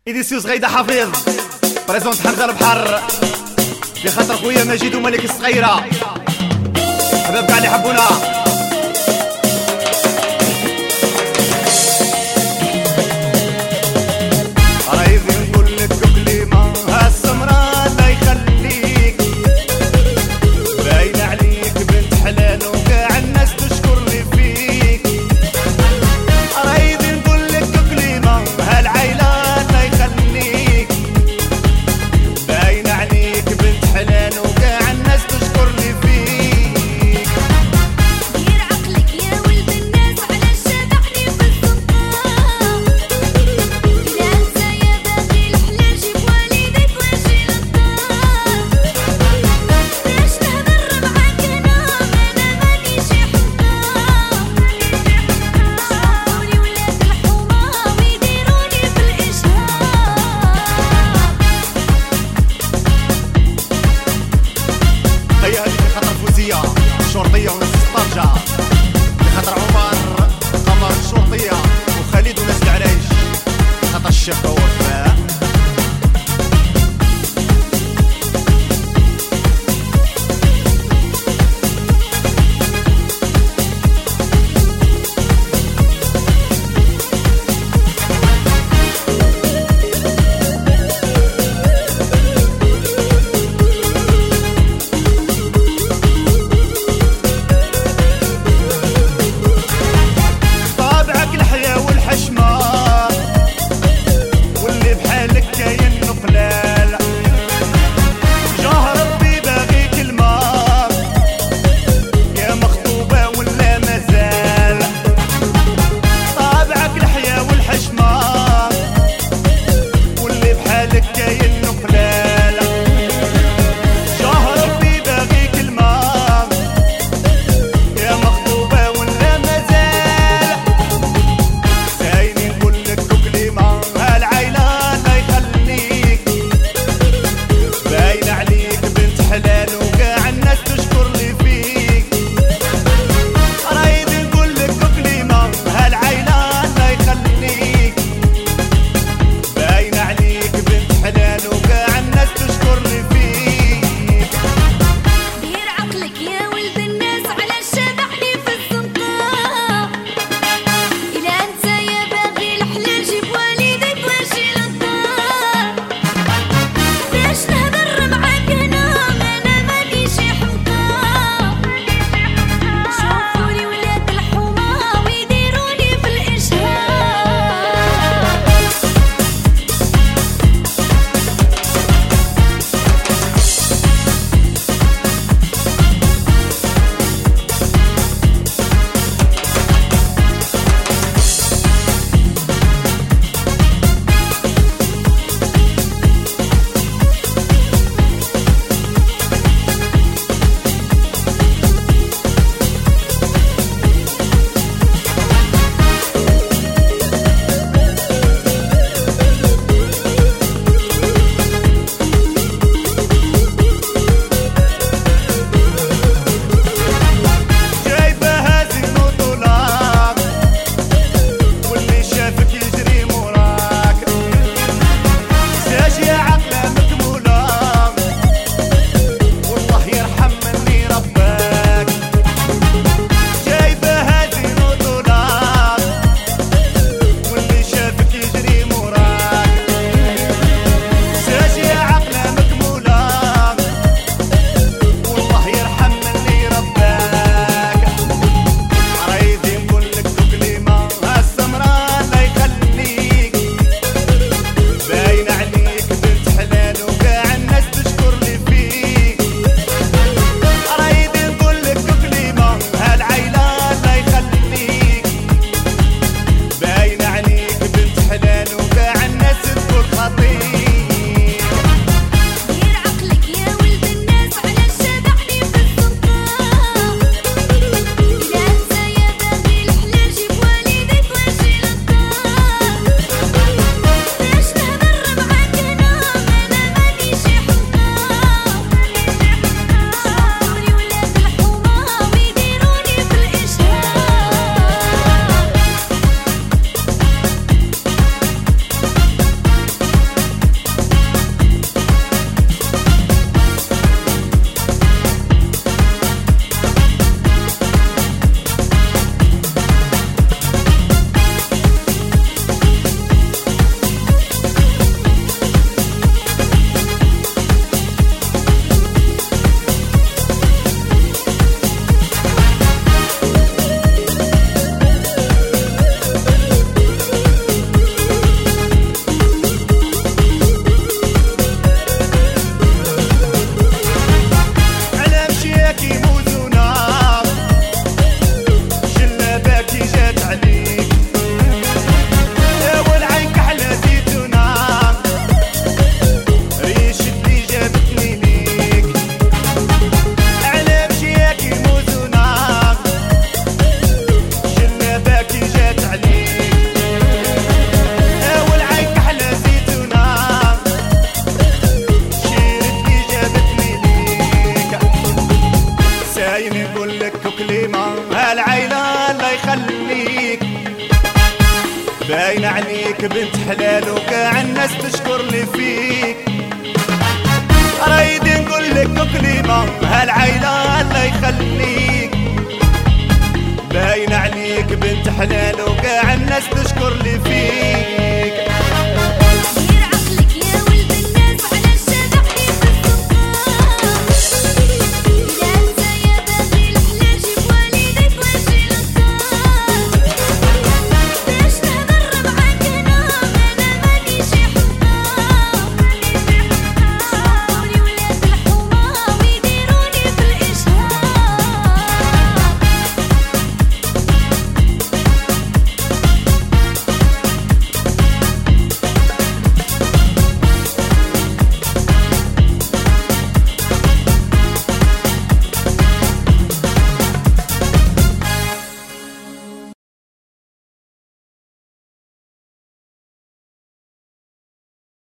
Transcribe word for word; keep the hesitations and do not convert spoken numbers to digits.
إديسيوس غيدا حفيظ بريزونت حمزة البحر في خاطر خويا مجيد وملك الصغيرة حباب كاع اللي يحبونا. رايدين نقول لك كلمة هالسمرة الله يخليك، باين عليك بنت حلال وكاع الناس تشكر لي فيك. رايدين نقول لك كلمة هالعيلة الله يخليك، باين عليك بنت حلال وكاع الناس تشكر لي فيك. دير عقلك يا ولد الناس على شبحني في السلطان، لا انسى يا باغي الحلال جيب والديك واجي للدار. باش نهضر معاك انا انا مانيش حمقان، شوفوني ولاد الحومة ويديروني في الاشهار. هيا هذيك خاطر فوزية شرطية وناس طرجة، خاطر عمر قمر شرطية وخالد وناس العرايش، خاطر الشيخ وفاء. طابعك الحياة والحشمة حلال وكاع الناس تشكر لي فيك. رايدي نقول لك كلمة هالعيلة الله يخليك، باين عليك بنت حلال وكاع الناس تشكر لي فيك.